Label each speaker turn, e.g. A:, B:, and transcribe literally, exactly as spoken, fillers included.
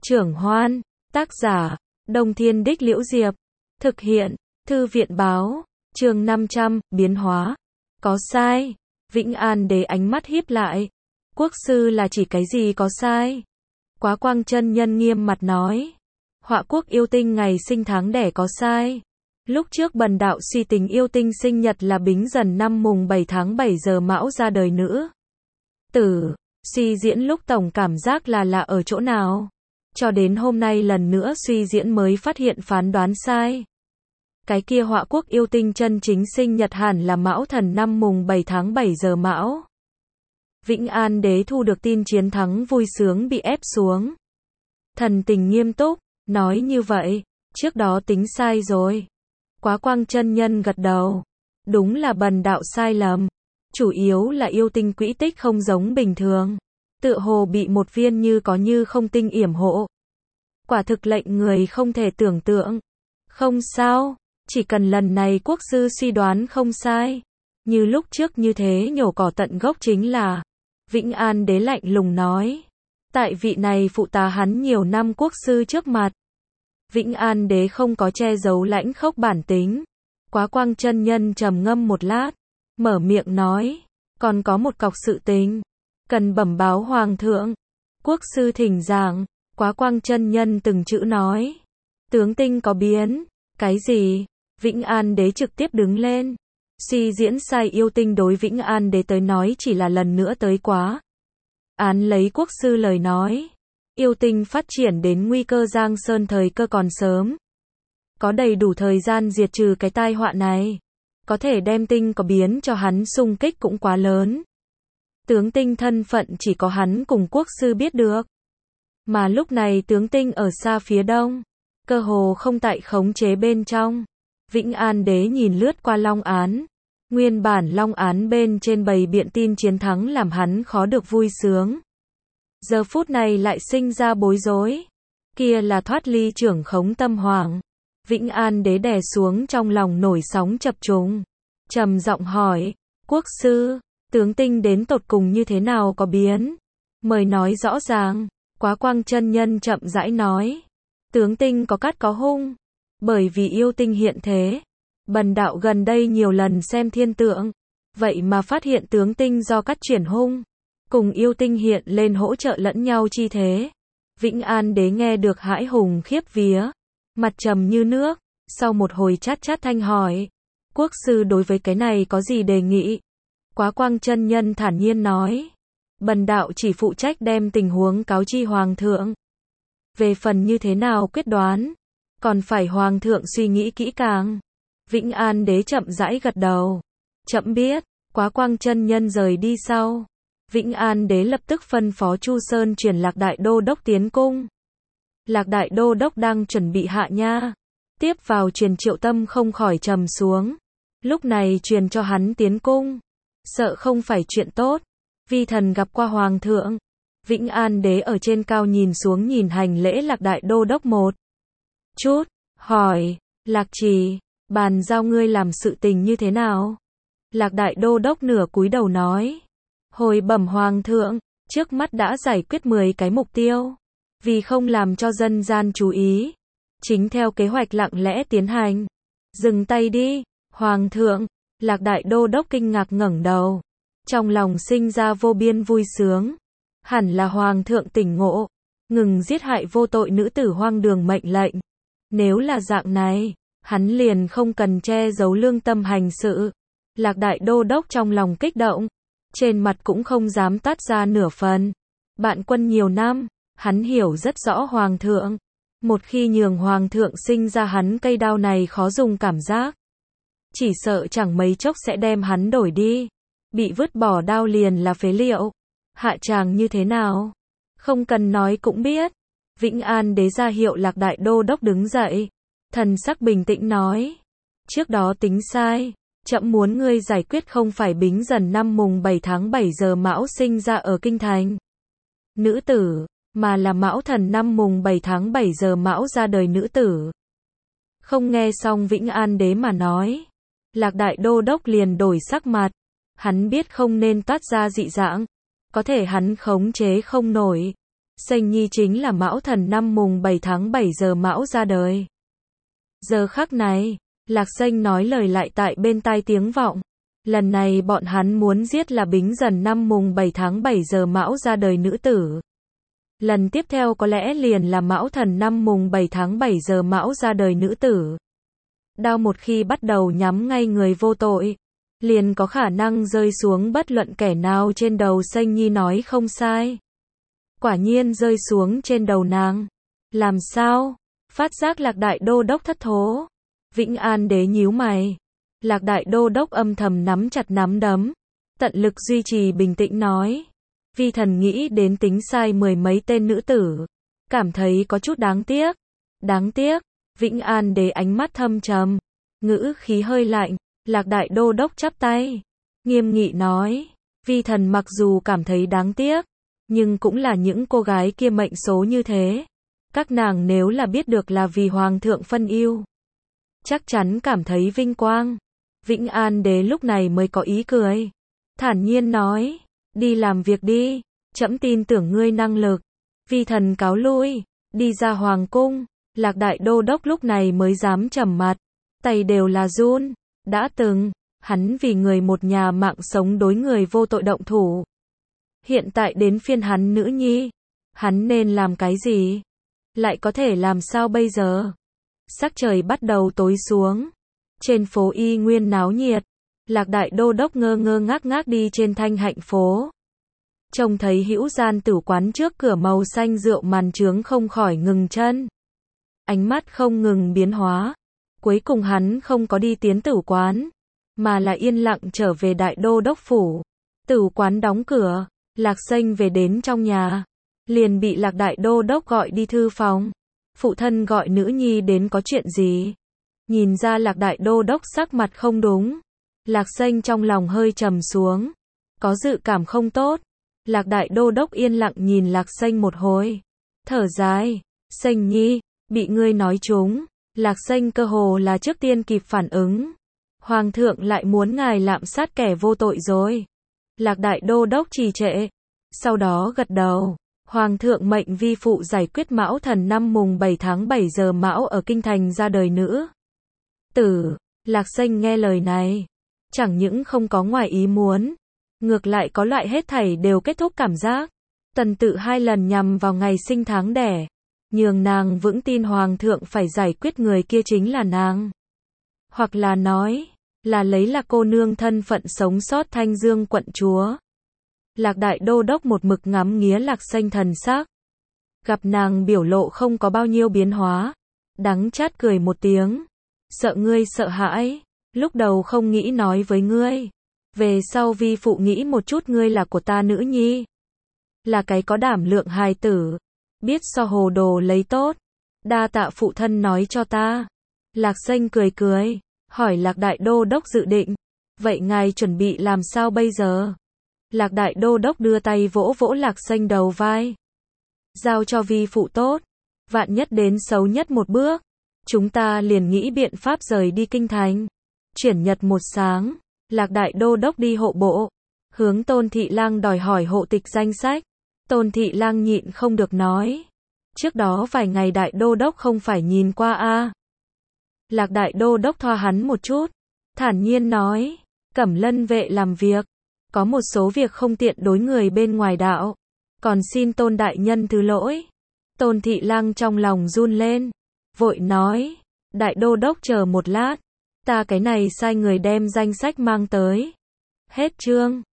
A: Trưởng Hoan, tác giả, Đông Thiên Đích Liễu Diệp, thực hiện, Thư viện Báo, chương năm trăm, biến hóa. Có sai? Vĩnh An Đế ánh mắt híp lại. Quốc sư là chỉ cái gì có sai? Quá Quang chân nhân nghiêm mặt nói. Họa quốc yêu tinh ngày sinh tháng đẻ có sai. Lúc trước bần đạo suy tính yêu tinh sinh nhật là Bính Dần năm mùng bảy tháng bảy giờ Mão ra đời nữ tử. Suy diễn lúc tổng cảm giác là lạ ở chỗ nào? Cho đến hôm nay lần nữa suy diễn mới phát hiện phán đoán sai. Cái kia họa quốc yêu tinh chân chính sinh nhật hẳn là Mão Thần năm mùng bảy tháng bảy giờ Mão. Vĩnh An Đế thu được tin chiến thắng vui sướng bị ép xuống. Thần tình nghiêm túc, nói như vậy, trước đó tính sai rồi. Quá Quang chân nhân gật đầu. Đúng là bần đạo sai lầm. Chủ yếu là yêu tinh quỹ tích không giống bình thường. Tựa hồ bị một viên như có như không tinh yểm hộ. Quả thực lệnh người không thể tưởng tượng. Không sao, chỉ cần lần này quốc sư suy đoán không sai. Như lúc trước như thế nhổ cỏ tận gốc chính là. Vĩnh An Đế lạnh lùng nói. Tại vị này phụ tá hắn nhiều năm quốc sư trước mặt. Vĩnh An Đế không có che giấu lãnh khốc bản tính. Quá Quang chân nhân trầm ngâm một lát. Mở miệng nói. Còn có một cọc sự tình. Cần bẩm báo hoàng thượng. Quốc sư thỉnh giảng. Quá Quang chân nhân từng chữ nói. Tướng tinh có biến. Cái gì? Vĩnh An Đế trực tiếp đứng lên. Suy diễn sai yêu tinh đối Vĩnh An Đế tới nói chỉ là lần nữa tới quá. Án lấy quốc sư lời nói. Yêu tinh phát triển đến nguy cơ giang sơn thời cơ còn sớm. Có đầy đủ thời gian diệt trừ cái tai họa này. Có thể đem tinh có biến cho hắn xung kích cũng quá lớn. Tướng tinh thân phận chỉ có hắn cùng quốc sư biết được. Mà lúc này tướng tinh ở xa phía đông. Cơ hồ không tại khống chế bên trong. Vĩnh An Đế nhìn lướt qua long án. Nguyên bản long án bên trên bày biện tin chiến thắng làm hắn khó được vui sướng. Giờ phút này lại sinh ra bối rối. Kia là thoát ly trưởng khống tâm hoàng. Vĩnh An Đế đè xuống trong lòng nổi sóng chập trùng. Trầm giọng hỏi. Quốc sư, tướng tinh đến tột cùng như thế nào có biến? Mời nói rõ ràng. Quá Quang chân nhân chậm rãi nói. Tướng tinh có cát có hung. Bởi vì yêu tinh hiện thế. Bần đạo gần đây nhiều lần xem thiên tượng. Vậy mà phát hiện tướng tinh do cát chuyển hung. Cùng yêu tinh hiện lên hỗ trợ lẫn nhau chi thế. Vĩnh An Đế nghe được hãi hùng khiếp vía. Mặt trầm như nước. Sau một hồi chát chát thanh hỏi. Quốc sư đối với cái này có gì đề nghị? Quá Quang chân nhân thản nhiên nói. Bần đạo chỉ phụ trách đem tình huống cáo chi hoàng thượng. Về phần như thế nào quyết đoán. Còn phải hoàng thượng suy nghĩ kỹ càng. Vĩnh An Đế chậm rãi gật đầu. Chậm biết. Quá Quang chân nhân rời đi sau. Vĩnh An Đế lập tức phân phó Chu Sơn truyền Lạc Đại Đô Đốc tiến cung. Lạc Đại Đô Đốc đang chuẩn bị hạ nha. Tiếp vào truyền Triệu Tâm không khỏi trầm xuống. Lúc này truyền cho hắn tiến cung. Sợ không phải chuyện tốt. Vi thần gặp qua hoàng thượng. Vĩnh An Đế ở trên cao nhìn xuống nhìn hành lễ Lạc Đại Đô Đốc một chút. Hỏi. Lạc Trì. Bàn giao ngươi làm sự tình như thế nào? Lạc Đại Đô Đốc nửa cúi đầu nói. Hồi bẩm hoàng thượng. Trước mắt đã giải quyết mười cái mục tiêu. Vì không làm cho dân gian chú ý. Chính theo kế hoạch lặng lẽ tiến hành. Dừng tay đi. Hoàng thượng. Lạc Đại Đô Đốc kinh ngạc ngẩng đầu. Trong lòng sinh ra vô biên vui sướng. Hẳn là hoàng thượng tỉnh ngộ. Ngừng giết hại vô tội nữ tử hoang đường mệnh lệnh. Nếu là dạng này. Hắn liền không cần che giấu lương tâm hành sự. Lạc Đại Đô Đốc trong lòng kích động. Trên mặt cũng không dám tát ra nửa phần. Bạn quân nhiều năm. Hắn hiểu rất rõ hoàng thượng. Một khi nhường hoàng thượng sinh ra hắn cây đao này khó dùng cảm giác. Chỉ sợ chẳng mấy chốc sẽ đem hắn đổi đi. Bị vứt bỏ đao liền là phế liệu. Hạ tràng như thế nào? Không cần nói cũng biết. Vĩnh An Đế ra hiệu Lạc Đại Đô Đốc đứng dậy. Thần sắc bình tĩnh nói. Trước đó tính sai. Trẫm muốn ngươi giải quyết không phải Bính Dần năm mùng bảy tháng bảy giờ Mão sinh ra ở Kinh Thành. Nữ tử. Mà là Mão Thần năm mùng bảy tháng bảy giờ Mão ra đời nữ tử. Không nghe xong Vĩnh An Đế mà nói. Lạc Đại Đô Đốc liền đổi sắc mặt. Hắn biết không nên toát ra dị dạng. Có thể hắn khống chế không nổi. Sanh Nhi chính là Mão Thần năm mùng bảy tháng bảy giờ Mão ra đời. Giờ khắc này, Lạc Sanh nói lời lại tại bên tai tiếng vọng. Lần này bọn hắn muốn giết là Bính Dần năm mùng bảy tháng bảy giờ Mão ra đời nữ tử. Lần tiếp theo có lẽ liền là Mão Thần năm mùng bảy tháng bảy giờ Mão ra đời nữ tử. Đao một khi bắt đầu nhắm ngay người vô tội, liền có khả năng rơi xuống bất luận kẻ nào trên đầu. Sanh Nhi nói không sai. Quả nhiên rơi xuống trên đầu nàng. Làm sao? Phát giác Lạc Đại Đô Đốc thất thố. Vĩnh An Đế nhíu mày. Lạc Đại Đô Đốc âm thầm nắm chặt nắm đấm, tận lực duy trì bình tĩnh nói. Vi thần nghĩ đến tính sai mười mấy tên nữ tử, cảm thấy có chút đáng tiếc. Đáng tiếc. Vĩnh An Đế ánh mắt thâm trầm, ngữ khí hơi lạnh. Lạc Đại Đô Đốc chắp tay, nghiêm nghị nói. Vi thần mặc dù cảm thấy đáng tiếc, nhưng cũng là những cô gái kia mệnh số như thế. Các nàng nếu là biết được là vì Hoàng thượng phân ưu, chắc chắn cảm thấy vinh quang. Vĩnh An Đế lúc này mới có ý cười, thản nhiên nói. Đi làm việc đi, trẫm tin tưởng ngươi năng lực. Vi thần cáo lui, đi ra hoàng cung. Lạc Đại Đô Đốc lúc này mới dám trầm mặt, tay đều là run. Đã từng, hắn vì người một nhà mạng sống đối người vô tội động thủ. Hiện tại đến phiên hắn nữ nhi, hắn nên làm cái gì? Lại có thể làm sao bây giờ? Sắc trời bắt đầu tối xuống, trên phố y nguyên náo nhiệt. Lạc Đại Đô Đốc ngơ ngơ ngác ngác đi trên Thanh Hạnh phố. Trông thấy Hữu Gian tử quán trước cửa màu xanh rượu màn trướng không khỏi ngừng chân. Ánh mắt không ngừng biến hóa. Cuối cùng hắn không có đi tiến tử quán, mà là yên lặng trở về Đại Đô Đốc phủ. Tử quán đóng cửa, Lạc Sanh về đến trong nhà, liền bị Lạc Đại Đô Đốc gọi đi thư phòng. Phụ thân gọi nữ nhi đến có chuyện gì? Nhìn ra Lạc Đại Đô Đốc sắc mặt không đúng, Lạc Sanh trong lòng hơi trầm xuống, có dự cảm không tốt. Lạc Đại Đô Đốc yên lặng nhìn Lạc Sanh một hồi, thở dài. Sanh Nhi, bị ngươi nói trúng. Lạc Sanh cơ hồ là trước tiên kịp phản ứng. Hoàng thượng lại muốn ngài lạm sát kẻ vô tội rồi. Lạc Đại Đô Đốc trì trệ, sau đó gật đầu. Hoàng thượng mệnh vi phụ giải quyết Mão Thần năm mùng bảy tháng bảy giờ Mão ở kinh thành ra đời nữ tử. Lạc Sanh nghe lời này, chẳng những không có ngoài ý muốn, ngược lại có loại hết thảy đều kết thúc cảm giác. Tần tự hai lần nhằm vào ngày sinh tháng đẻ, nhường nàng vững tin Hoàng thượng phải giải quyết người kia chính là nàng. Hoặc là nói, là lấy là cô nương thân phận sống sót Thanh Dương quận chúa. Lạc Đại Đô Đốc một mực ngắm nghía Lạc Sanh thần sắc. Gặp nàng biểu lộ không có bao nhiêu biến hóa, đắng chát cười một tiếng. Sợ ngươi sợ hãi, lúc đầu không nghĩ nói với ngươi. Về sau vi phụ nghĩ một chút ngươi là của ta nữ nhi. Là cái có đảm lượng hài tử, biết so hồ đồ lấy tốt. Đa tạ phụ thân nói cho ta. Lạc Sanh cười cười, hỏi Lạc Đại Đô Đốc dự định. Vậy ngài chuẩn bị làm sao bây giờ? Lạc Đại Đô Đốc đưa tay vỗ vỗ Lạc Sanh đầu vai. Giao cho vi phụ tốt. Vạn nhất đến xấu nhất một bước, chúng ta liền nghĩ biện pháp rời đi kinh thành. Chuyển nhật một sáng, Lạc Đại Đô Đốc đi hộ bộ, hướng Tôn Thị Lang đòi hỏi hộ tịch danh sách. Tôn Thị Lang nhịn không được nói. Trước đó vài ngày Đại Đô Đốc không phải nhìn qua a à? Lạc Đại Đô Đốc thoa hắn một chút, thản nhiên nói. Cẩm Lân vệ làm việc, có một số việc không tiện đối người bên ngoài đạo, còn xin Tôn đại nhân thứ lỗi. Tôn Thị Lang trong lòng run lên, vội nói. Đại Đô Đốc chờ một lát, ta cái này sai người đem danh sách mang tới. Hết chương.